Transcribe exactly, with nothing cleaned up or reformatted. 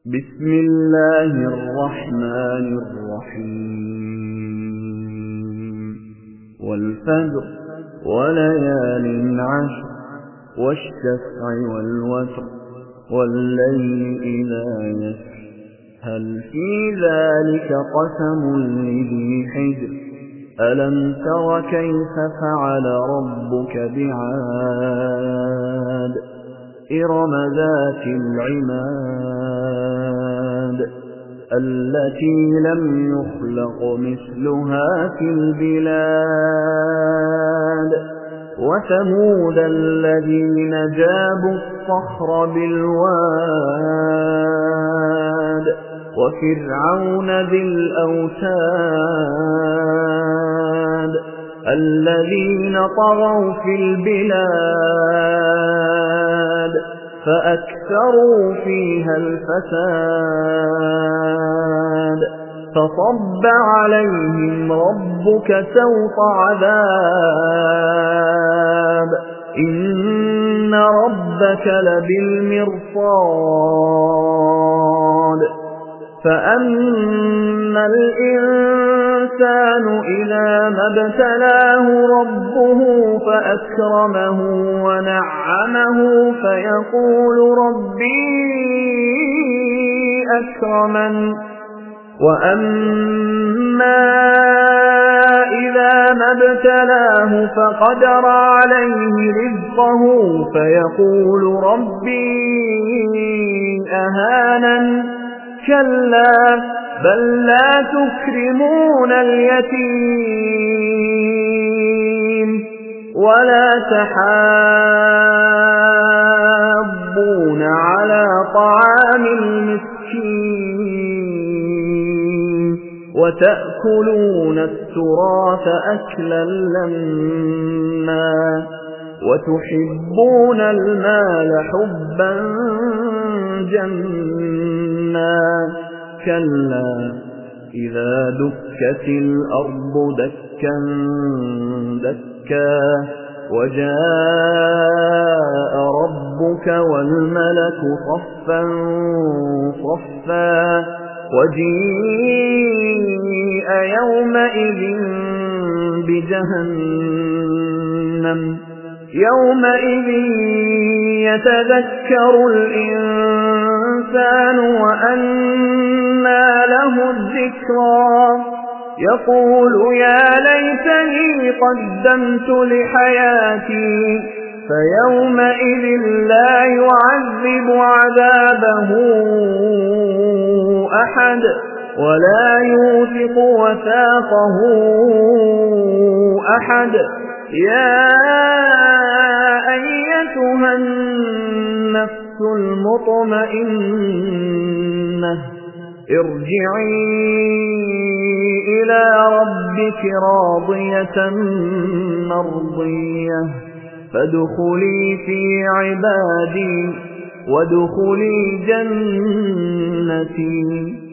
بسم الله الرحمن الرحيم والفجر وليال عشر والشفع والوتر والليل إذا يسر هل في ذلك قسم لذي حجر ألم تر كيف فعل ربك بعاد إرم ذات العماد التي لم يخلق مثلها في البلاد وثمود الذين جابوا الصخر بالواد وفرعون ذي الأوتاد الذين طغوا في البلاد فأكثروا فيها الفساد فصب عليهم ربك سوط عذاب إن ربك لبالمرصاد فأما الإنسان إذا ما ابتلاه ربه فأكرمه ونعمه فيقول ربي أكرمن وأما إذا ما ابتلاه فقدر عليه رزقه فيقول ربي أهانن كلا بل لا تكرمون اليتيم ولا تحاضون على طعام المسكين وتأكلون التراث أكلا لما وتحبون المال حبا جما كلا إذا دكت الأرض دكا دكا وجاء ربك والملك صفا صفا وجيء يومئذ بجهنم يومئذ يتذكر الإنسان وأنى له الذكرى يقول يا ليتني قدمت لحياتي فيومئذ لا يعذب عذابه أحد ولا يوثق وثاقه أحد يا أيتها النفس المطمئنة ارجعي إلى ربك راضية مرضية فادخلي في عبادي وادخلي جنتي.